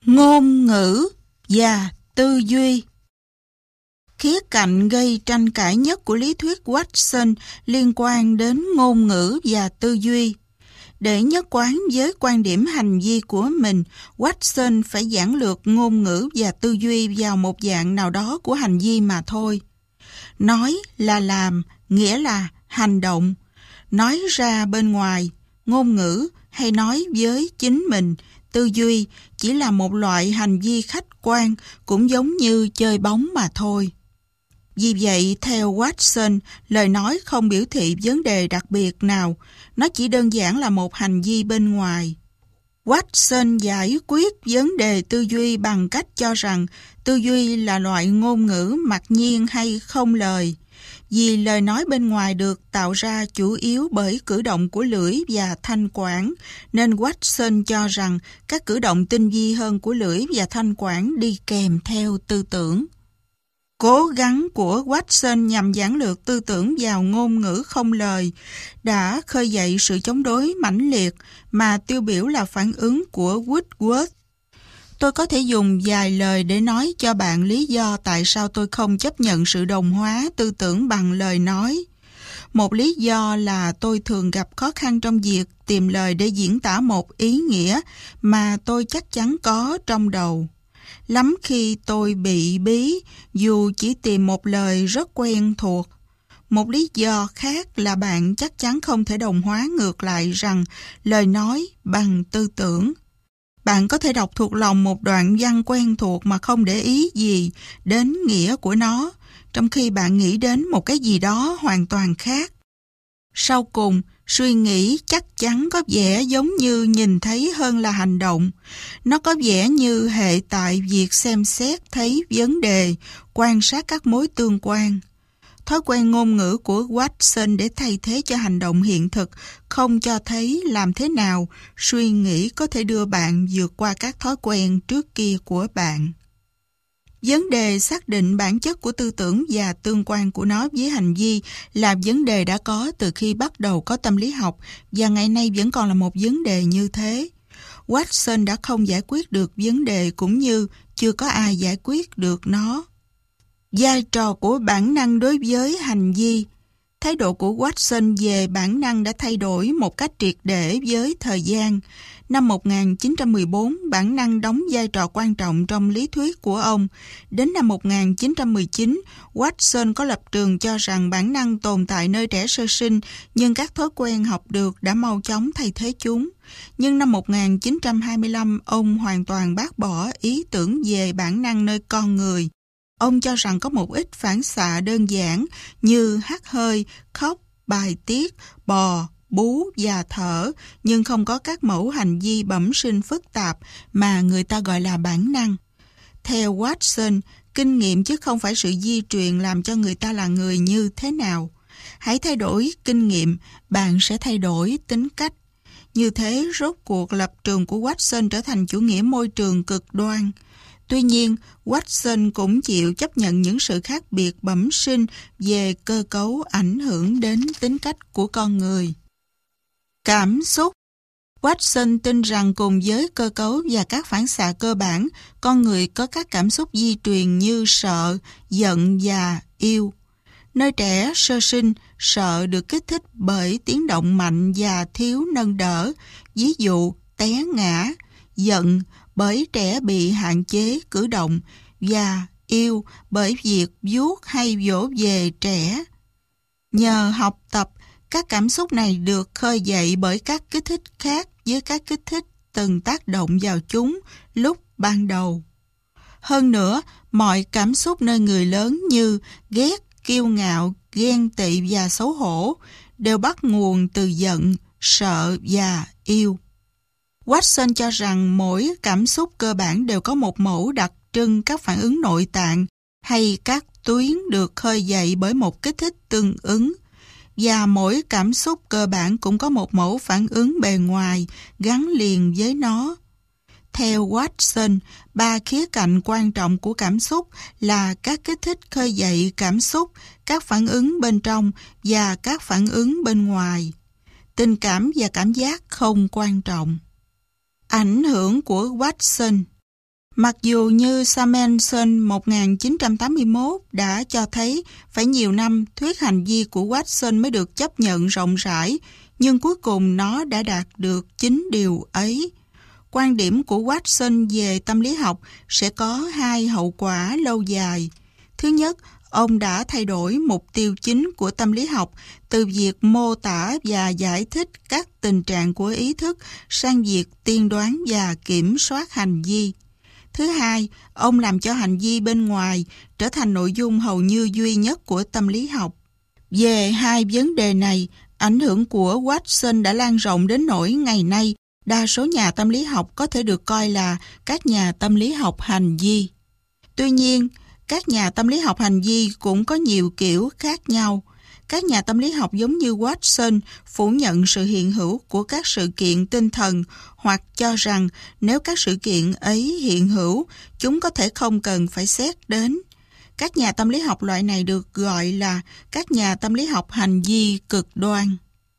Ngôn ngữ và tư duy. Khía cạnh gây tranh cãi nhất của lý thuyết Watson liên quan đến ngôn ngữ và tư duy. Để nhất quán với quan điểm hành vi của mình, Watson phải giản lược ngôn ngữ và tư duy vào một dạng nào đó của hành vi mà thôi. Nói là làm, nghĩa là hành động. Nói ra bên ngoài, ngôn ngữ hay nói với chính mình, tư duy chỉ là một loại hành vi khách quan, cũng giống như chơi bóng mà thôi. Vì vậy, theo Watson, lời nói không biểu thị vấn đề đặc biệt nào, nó chỉ đơn giản là một hành vi bên ngoài. Watson giải quyết vấn đề tư duy bằng cách cho rằng tư duy là loại ngôn ngữ mặc nhiên hay không lời. Vì lời nói bên ngoài được tạo ra chủ yếu bởi cử động của lưỡi và thanh quản, nên Watson cho rằng các cử động tinh vi hơn của lưỡi và thanh quản đi kèm theo tư tưởng. Cố gắng của Watson nhằm giản lược tư tưởng vào ngôn ngữ không lời đã khơi dậy sự chống đối mãnh liệt mà tiêu biểu là phản ứng của Wordsworth. Tôi có thể dùng vài lời để nói cho bạn lý do tại sao tôi không chấp nhận sự đồng hóa tư tưởng bằng lời nói. Một lý do là tôi thường gặp khó khăn trong việc tìm lời để diễn tả một ý nghĩa mà tôi chắc chắn có trong đầu. Lắm khi tôi bị bí dù chỉ tìm một lời rất quen thuộc. Một lý do khác là bạn chắc chắn không thể đồng hóa ngược lại rằng lời nói bằng tư tưởng. Bạn có thể đọc thuộc lòng một đoạn văn quen thuộc mà không để ý gì đến nghĩa của nó, trong khi bạn nghĩ đến một cái gì đó hoàn toàn khác. Sau cùng, suy nghĩ chắc chắn có vẻ giống như nhìn thấy hơn là hành động. Nó có vẻ như hệ tại việc xem xét thấy vấn đề, quan sát các mối tương quan. Thói quen ngôn ngữ của Watson để thay thế cho hành động hiện thực không cho thấy làm thế nào suy nghĩ có thể đưa bạn vượt qua các thói quen trước kia của bạn. Vấn đề xác định bản chất của tư tưởng và tương quan của nó với hành vi là vấn đề đã có từ khi bắt đầu có tâm lý học và ngày nay vẫn còn là một vấn đề như thế. Watson đã không giải quyết được vấn đề cũng như chưa có ai giải quyết được nó. Vai trò của bản năng đối với hành vi. Thái độ của Watson về bản năng đã thay đổi một cách triệt để với thời gian. Năm 1914, bản năng đóng vai trò quan trọng trong lý thuyết của ông. Đến năm 1919, Watson có lập trường cho rằng bản năng tồn tại nơi trẻ sơ sinh, nhưng các thói quen học được đã mau chóng thay thế chúng. Nhưng năm 1925, ông hoàn toàn bác bỏ ý tưởng về bản năng nơi con người. Ông cho rằng có một ít phản xạ đơn giản như hắt hơi, khóc, bài tiết, bò, bú và thở, nhưng không có các mẫu hành vi bẩm sinh phức tạp mà người ta gọi là bản năng. Theo Watson, kinh nghiệm chứ không phải sự di truyền làm cho người ta là người như thế nào. Hãy thay đổi kinh nghiệm, bạn sẽ thay đổi tính cách. Như thế, rốt cuộc lập trường của Watson trở thành chủ nghĩa môi trường cực đoan. Tuy nhiên, Watson cũng chịu chấp nhận những sự khác biệt bẩm sinh về cơ cấu ảnh hưởng đến tính cách của con người. Cảm xúc. Watson tin rằng cùng với cơ cấu và các phản xạ cơ bản, con người có các cảm xúc di truyền như sợ, giận và yêu. Nơi trẻ sơ sinh, sợ được kích thích bởi tiếng động mạnh và thiếu nâng đỡ, ví dụ té ngã, giận bởi trẻ bị hạn chế cử động và yêu bởi việc vuốt hay vỗ về trẻ. Nhờ học tập, các cảm xúc này được khơi dậy bởi các kích thích khác với các kích thích từng tác động vào chúng lúc ban đầu. Hơn nữa, mọi cảm xúc nơi người lớn như ghét, kiêu ngạo, ghen tị và xấu hổ đều bắt nguồn từ giận, sợ và yêu. Watson cho rằng mỗi cảm xúc cơ bản đều có một mẫu đặc trưng các phản ứng nội tạng hay các tuyến được khơi dậy bởi một kích thích tương ứng, và mỗi cảm xúc cơ bản cũng có một mẫu phản ứng bề ngoài gắn liền với nó. Theo Watson, 3 khía cạnh quan trọng của cảm xúc là các kích thích khơi dậy cảm xúc, các phản ứng bên trong và các phản ứng bên ngoài. Tình cảm và cảm giác không quan trọng. Ảnh hưởng của Watson. Mặc dù như Samuelson 1981 đã cho thấy phải nhiều năm thuyết hành vi của Watson mới được chấp nhận rộng rãi, nhưng cuối cùng nó đã đạt được chính điều ấy. Quan điểm của Watson về tâm lý học sẽ có hai hậu quả lâu dài. Thứ nhất, ông đã thay đổi mục tiêu chính của tâm lý học từ việc mô tả và giải thích các tình trạng của ý thức sang việc tiên đoán và kiểm soát hành vi. Thứ hai, ông làm cho hành vi bên ngoài trở thành nội dung hầu như duy nhất của tâm lý học. Về hai vấn đề này, ảnh hưởng của Watson đã lan rộng đến nỗi ngày nay đa số nhà tâm lý học có thể được coi là các nhà tâm lý học hành vi. Tuy nhiên, các nhà tâm lý học hành vi cũng có nhiều kiểu khác nhau. Các nhà tâm lý học giống như Watson phủ nhận sự hiện hữu của các sự kiện tinh thần hoặc cho rằng nếu các sự kiện ấy hiện hữu, chúng có thể không cần phải xét đến. Các nhà tâm lý học loại này được gọi là các nhà tâm lý học hành vi cực đoan.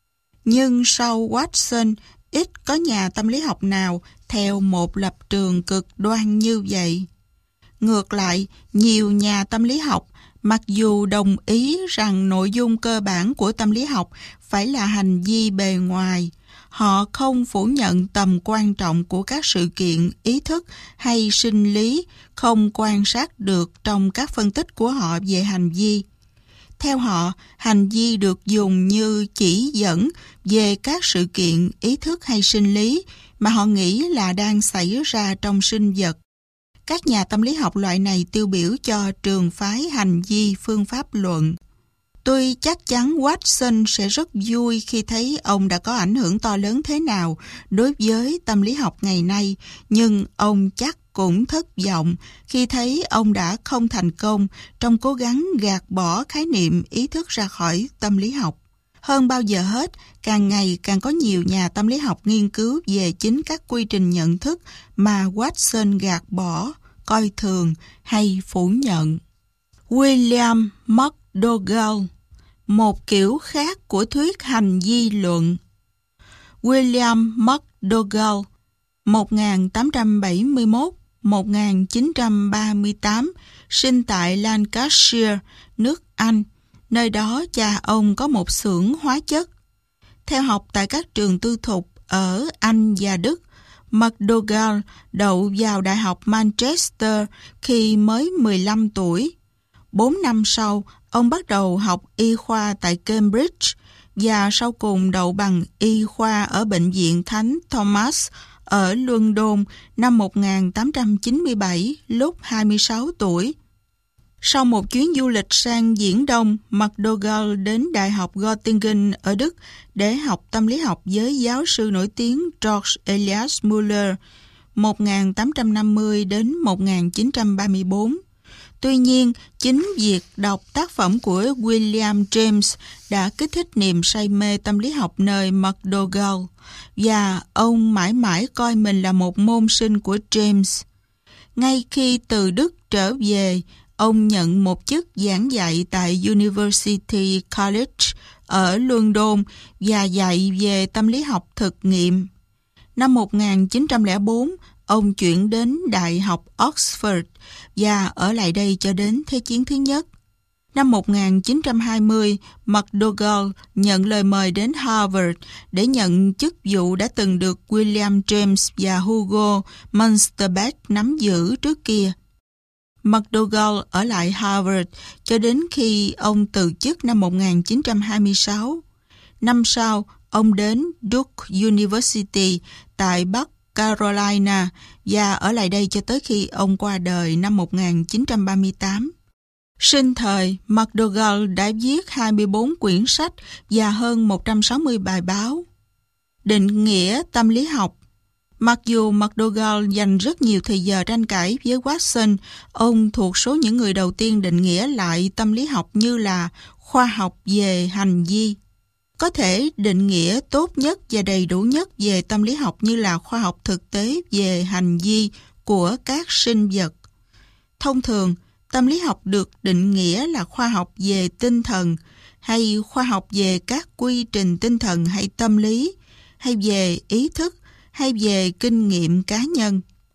Nhưng sau Watson, ít có nhà tâm lý học nào theo một lập trường cực đoan như vậy. Ngược lại, nhiều nhà tâm lý học, mặc dù đồng ý rằng nội dung cơ bản của tâm lý học phải là hành vi bề ngoài, họ không phủ nhận tầm quan trọng của các sự kiện ý thức hay sinh lý không quan sát được trong các phân tích của họ về hành vi. Theo họ, hành vi được dùng như chỉ dẫn về các sự kiện ý thức hay sinh lý mà họ nghĩ là đang xảy ra trong sinh vật. Các nhà tâm lý học loại này tiêu biểu cho trường phái hành vi phương pháp luận. Tuy chắc chắn Watson sẽ rất vui khi thấy ông đã có ảnh hưởng to lớn thế nào đối với tâm lý học ngày nay, nhưng ông chắc cũng thất vọng khi thấy ông đã không thành công trong cố gắng gạt bỏ khái niệm ý thức ra khỏi tâm lý học. Hơn bao giờ hết, càng ngày càng có nhiều nhà tâm lý học nghiên cứu về chính các quy trình nhận thức mà Watson gạt bỏ, coi thường hay phủ nhận. William McDougall, một kiểu khác của thuyết hành vi luận. William McDougall, 1871-1938, sinh tại Lancashire, nước Anh. Nơi đó cha ông có một xưởng hóa chất. Theo học tại các trường tư thục ở Anh và Đức, McDougall đậu vào Đại học Manchester khi mới 15 tuổi. 4 năm sau, ông bắt đầu học y khoa tại Cambridge và sau cùng đậu bằng y khoa ở Bệnh viện Thánh Thomas ở London năm 1897 lúc 26 tuổi. Sau một chuyến du lịch sang Viễn Đông, McDougall đến Đại học Göttingen ở Đức để học tâm lý học với giáo sư nổi tiếng George Elias Müller 1850 đến 1934. Tuy nhiên, chính việc đọc tác phẩm của William James đã kích thích niềm say mê tâm lý học nơi McDougall, và ông mãi mãi coi mình là một môn sinh của James. Ngay khi từ Đức trở về, ông nhận một chức giảng dạy tại University College ở London và dạy về tâm lý học thực nghiệm. Năm 1904, ông chuyển đến Đại học Oxford và ở lại đây cho đến Thế chiến thứ nhất. Năm 1920, McDougall nhận lời mời đến Harvard để nhận chức vụ đã từng được William James và Hugo Münsterberg nắm giữ trước kia. McDougall ở lại Harvard cho đến khi ông từ chức năm 1926. Năm sau, ông đến Duke University tại Bắc Carolina và ở lại đây cho tới khi ông qua đời năm 1938. Sinh thời, McDougall đã viết 24 quyển sách và hơn 160 bài báo. Định nghĩa tâm lý học. Mặc dù McDougall dành rất nhiều thời giờ tranh cãi với Watson, ông thuộc số những người đầu tiên định nghĩa lại tâm lý học như là khoa học về hành vi. Có thể định nghĩa tốt nhất và đầy đủ nhất về tâm lý học như là khoa học thực tế về hành vi của các sinh vật. Thông thường, tâm lý học được định nghĩa là khoa học về tinh thần, hay khoa học về các quy trình tinh thần hay tâm lý, hay về ý thức, hay về kinh nghiệm cá nhân.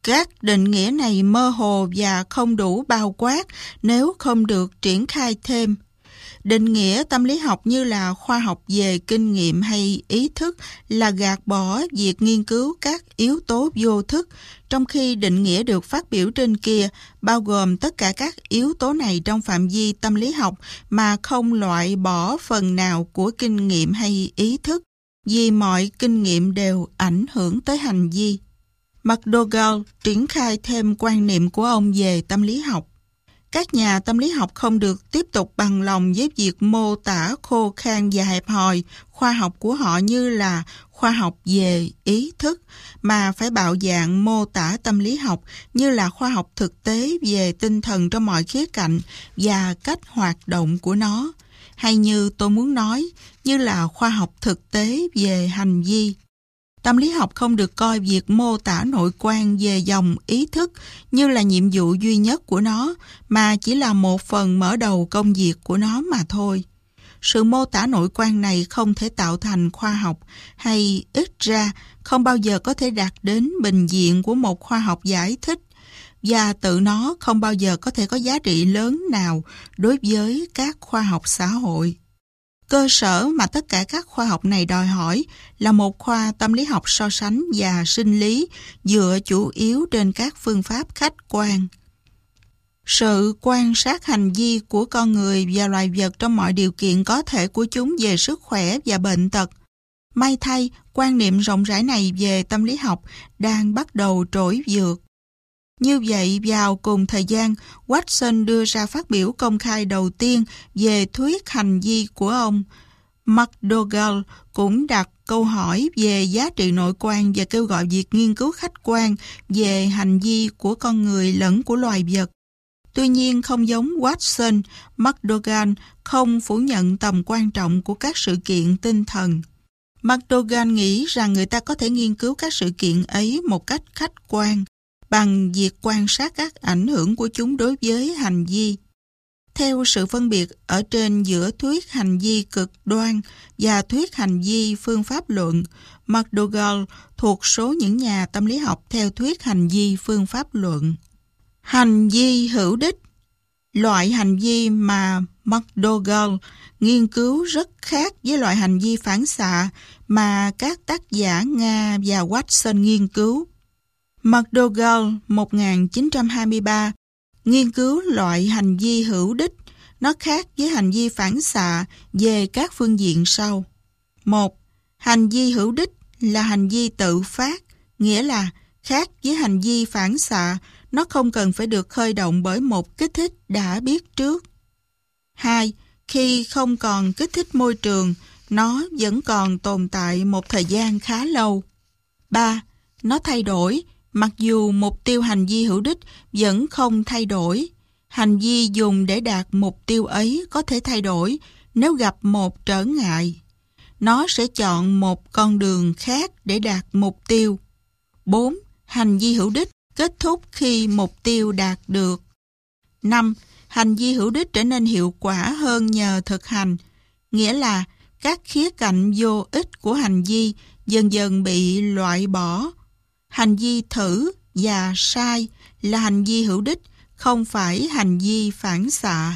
Các định nghĩa này mơ hồ và không đủ bao quát nếu không được triển khai thêm. Định nghĩa tâm lý học như là khoa học về kinh nghiệm hay ý thức là gạt bỏ việc nghiên cứu các yếu tố vô thức, trong khi định nghĩa được phát biểu trên kia bao gồm tất cả các yếu tố này trong phạm vi tâm lý học mà không loại bỏ phần nào của kinh nghiệm hay ý thức, vì mọi kinh nghiệm đều ảnh hưởng tới hành vi. McDougall triển khai thêm quan niệm của ông về tâm lý học. Các nhà tâm lý học không được tiếp tục bằng lòng với việc mô tả khô khan và hẹp hòi khoa học của họ như là khoa học về ý thức, mà phải bạo dạn mô tả tâm lý học như là khoa học thực tế về tinh thần trong mọi khía cạnh và cách hoạt động của nó, hay như tôi muốn nói, như là khoa học thực tế về hành vi. Tâm lý học không được coi việc mô tả nội quan về dòng ý thức như là nhiệm vụ duy nhất của nó, mà chỉ là một phần mở đầu công việc của nó mà thôi. Sự mô tả nội quan này không thể tạo thành khoa học, hay ít ra không bao giờ có thể đạt đến bình diện của một khoa học giải thích, và tự nó không bao giờ có thể có giá trị lớn nào đối với các khoa học xã hội. Cơ sở mà tất cả các khoa học này đòi hỏi là một khoa tâm lý học so sánh và sinh lý dựa chủ yếu trên các phương pháp khách quan. Sự quan sát hành vi của con người và loài vật trong mọi điều kiện có thể của chúng về sức khỏe và bệnh tật. May thay, quan niệm rộng rãi này về tâm lý học đang bắt đầu trỗi dược. Như vậy, vào cùng thời gian, Watson đưa ra phát biểu công khai đầu tiên về thuyết hành vi của ông. McDougall cũng đặt câu hỏi về giá trị nội quan và kêu gọi việc nghiên cứu khách quan về hành vi của con người lẫn của loài vật. Tuy nhiên, không giống Watson, McDougall không phủ nhận tầm quan trọng của các sự kiện tinh thần. McDougall nghĩ rằng người ta có thể nghiên cứu các sự kiện ấy một cách khách quan, bằng việc quan sát các ảnh hưởng của chúng đối với hành vi. Theo sự phân biệt ở trên giữa thuyết hành vi cực đoan và thuyết hành vi phương pháp luận, McDougall thuộc số những nhà tâm lý học theo thuyết hành vi phương pháp luận. Hành vi hữu đích, loại hành vi mà McDougall nghiên cứu rất khác với loại hành vi phản xạ mà các tác giả Nga và Watson nghiên cứu. McDougall 1923 nghiên cứu loại hành vi hữu đích, nó khác với hành vi phản xạ về các phương diện sau. 1. Hành vi hữu đích là hành vi tự phát, nghĩa là khác với hành vi phản xạ, nó không cần phải được khơi động bởi một kích thích đã biết trước. 2. Khi không còn kích thích môi trường, nó vẫn còn tồn tại một thời gian khá lâu. 3. Nó thay đổi, mặc dù mục tiêu hành vi hữu đích vẫn không thay đổi. Hành vi dùng để đạt mục tiêu ấy có thể thay đổi nếu gặp một trở ngại. Nó sẽ chọn một con đường khác để đạt mục tiêu. 4. Hành vi hữu đích kết thúc khi mục tiêu đạt được. 5. Hành vi hữu đích trở nên hiệu quả hơn nhờ thực hành, nghĩa là các khía cạnh vô ích của hành vi dần dần bị loại bỏ. Hành vi thử và sai là hành vi hữu đích, không phải hành vi phản xạ.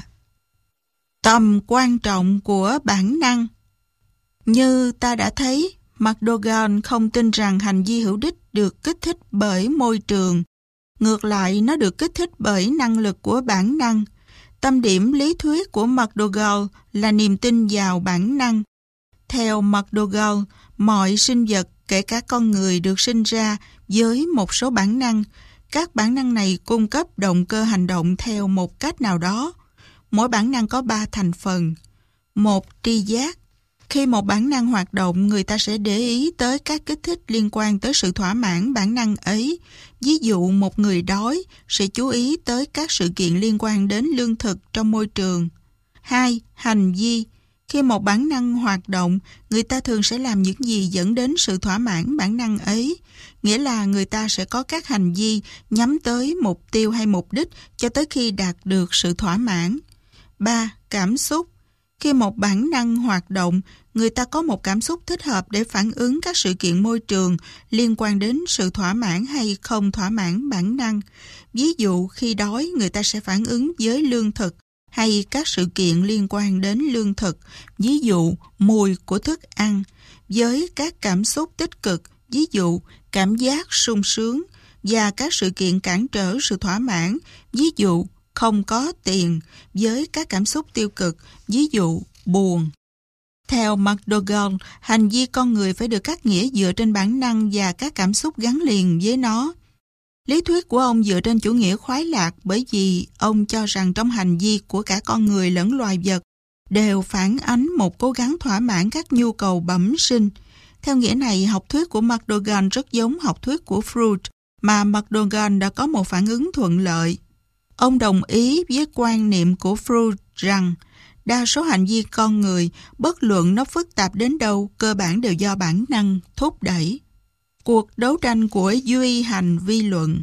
Tầm quan trọng của bản năng. Như ta đã thấy, McDougall không tin rằng hành vi hữu đích được kích thích bởi môi trường. Ngược lại, nó được kích thích bởi năng lực của bản năng. Tâm điểm lý thuyết của McDougall là niềm tin vào bản năng. Theo McDougall, mọi sinh vật, kể cả con người, được sinh ra với một số bản năng. Các bản năng này cung cấp động cơ hành động theo một cách nào đó. Mỗi bản năng có 3 thành phần. 1. Tri giác. Khi một bản năng hoạt động, người ta sẽ để ý tới các kích thích liên quan tới sự thỏa mãn bản năng ấy. Ví dụ, một người đói sẽ chú ý tới các sự kiện liên quan đến lương thực trong môi trường. 2. Hành vi. Khi một bản năng hoạt động, người ta thường sẽ làm những gì dẫn đến sự thỏa mãn bản năng ấy. Nghĩa là người ta sẽ có các hành vi nhắm tới mục tiêu hay mục đích cho tới khi đạt được sự thỏa mãn. 3. Cảm xúc. Khi một bản năng hoạt động, người ta có một cảm xúc thích hợp để phản ứng các sự kiện môi trường liên quan đến sự thỏa mãn hay không thỏa mãn bản năng. Ví dụ, khi đói, người ta sẽ phản ứng với lương thực, hay các sự kiện liên quan đến lương thực, ví dụ, mùi của thức ăn, với các cảm xúc tích cực, ví dụ, cảm giác sung sướng, và các sự kiện cản trở sự thỏa mãn, ví dụ, không có tiền, với các cảm xúc tiêu cực, ví dụ, buồn. Theo McDougall, hành vi con người phải được cắt nghĩa dựa trên bản năng và các cảm xúc gắn liền với nó. Lý thuyết của ông dựa trên chủ nghĩa khoái lạc bởi vì ông cho rằng trong hành vi của cả con người lẫn loài vật đều phản ánh một cố gắng thỏa mãn các nhu cầu bẩm sinh. Theo nghĩa này, học thuyết của McDougall rất giống học thuyết của Freud, mà McDougall đã có một phản ứng thuận lợi. Ông đồng ý với quan niệm của Freud rằng đa số hành vi con người, bất luận nó phức tạp đến đâu, cơ bản đều do bản năng thúc đẩy. Cuộc đấu tranh của duy hành vi luận.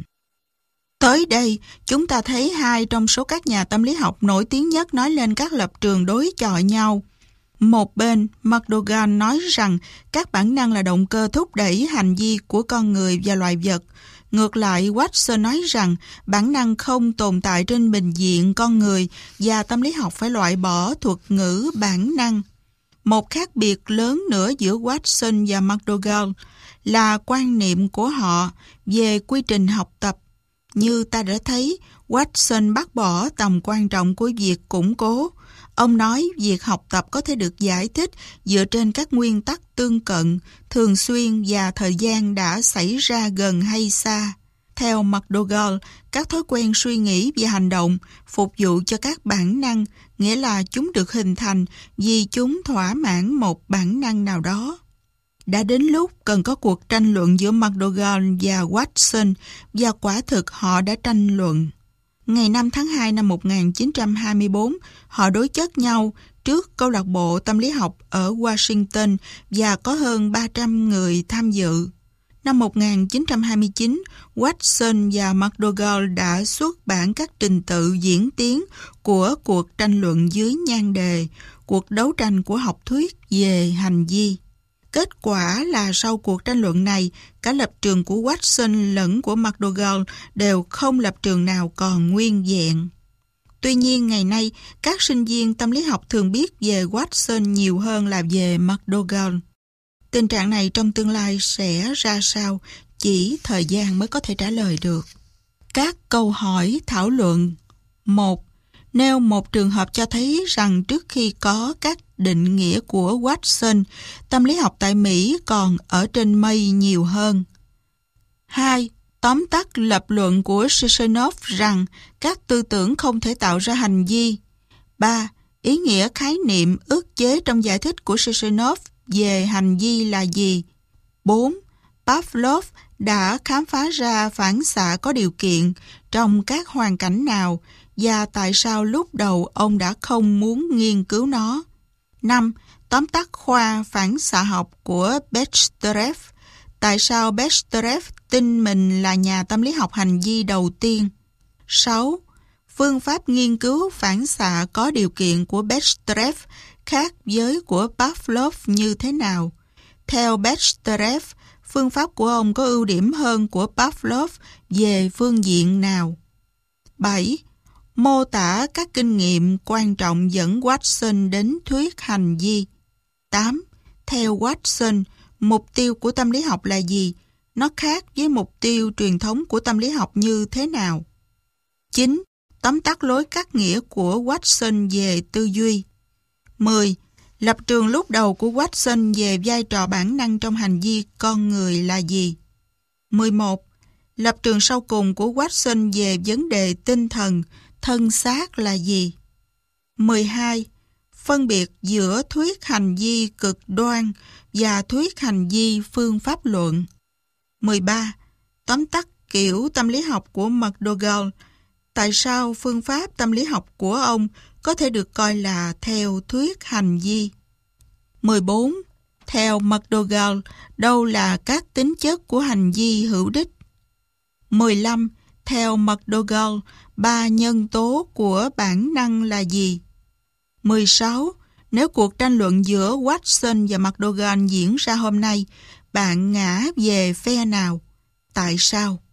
Tới đây, chúng ta thấy hai trong số các nhà tâm lý học nổi tiếng nhất nói lên các lập trường đối chọi nhau. Một bên, McDougall nói rằng các bản năng là động cơ thúc đẩy hành vi của con người và loài vật. Ngược lại, Watson nói rằng bản năng không tồn tại trên bình diện con người và tâm lý học phải loại bỏ thuật ngữ bản năng. Một khác biệt lớn nữa giữa Watson và McDougall là quan niệm của họ về quy trình học tập. Như ta đã thấy, Watson bác bỏ tầm quan trọng của việc củng cố. Ông nói việc học tập có thể được giải thích dựa trên các nguyên tắc tương cận, thường xuyên và thời gian đã xảy ra gần hay xa. Theo McDougall, các thói quen suy nghĩ và hành động phục vụ cho các bản năng, nghĩa là chúng được hình thành vì chúng thỏa mãn một bản năng nào đó. Đã đến lúc cần có cuộc tranh luận giữa McDougall và Watson, và quả thực họ đã tranh luận. Ngày 5 tháng 2 năm 1924, họ đối chất nhau trước câu lạc bộ tâm lý học ở Washington và có hơn 300 người tham dự. Năm 1929, Watson và McDougall đã xuất bản các trình tự diễn tiến của cuộc tranh luận dưới nhan đề Cuộc đấu tranh của học thuyết về hành vi. Kết quả là sau cuộc tranh luận này, cả lập trường của Watson lẫn của McDougall đều không lập trường nào còn nguyên vẹn. Tuy nhiên, ngày nay, các sinh viên tâm lý học thường biết về Watson nhiều hơn là về McDougall. Tình trạng này trong tương lai sẽ ra sao, chỉ thời gian mới có thể trả lời được. Các câu hỏi thảo luận. 1. Nêu một trường hợp cho thấy rằng trước khi có các định nghĩa của Watson, tâm lý học tại Mỹ còn ở trên mây nhiều hơn. 2. Tóm tắt lập luận của Sisonov rằng các tư tưởng không thể tạo ra hành vi. 3. Ý nghĩa khái niệm ức chế trong giải thích của Sisonov về hành vi là gì? 4. Pavlov đã khám phá ra phản xạ có điều kiện trong các hoàn cảnh nào và tại sao lúc đầu ông đã không muốn nghiên cứu nó. 5. Tóm tắt khoa phản xạ học của Bechsterev. Tại sao Bechsterev tin mình là nhà tâm lý học hành vi đầu tiên? 6. Phương pháp nghiên cứu phản xạ có điều kiện của Bechsterev khác với của Pavlov như thế nào? Theo Bechsterev, phương pháp của ông có ưu điểm hơn của Pavlov về phương diện nào? 7. Mô tả các kinh nghiệm quan trọng dẫn Watson đến thuyết hành vi. 8. Theo Watson, mục tiêu của tâm lý học là gì? Nó khác với mục tiêu truyền thống của tâm lý học như thế nào? 9. Tóm tắt lối cắt nghĩa của Watson về tư duy. 10. Lập trường lúc đầu của Watson về vai trò bản năng trong hành vi con người là gì? 11. Lập trường sau cùng của Watson về vấn đề tinh thần, thân xác là gì? 12. Phân biệt giữa thuyết hành vi cực đoan và thuyết hành vi phương pháp luận. 13. Tóm tắt kiểu tâm lý học của McDougall. Tại sao phương pháp tâm lý học của ông có thể được coi là theo thuyết hành vi? 14. Theo McDougall, đâu là các tính chất của hành vi hữu đích? 15. Theo McDougall, 3 nhân tố của bản năng là gì? 16. Nếu cuộc tranh luận giữa Watson và McDougall diễn ra hôm nay, bạn ngã về phe nào? Tại sao?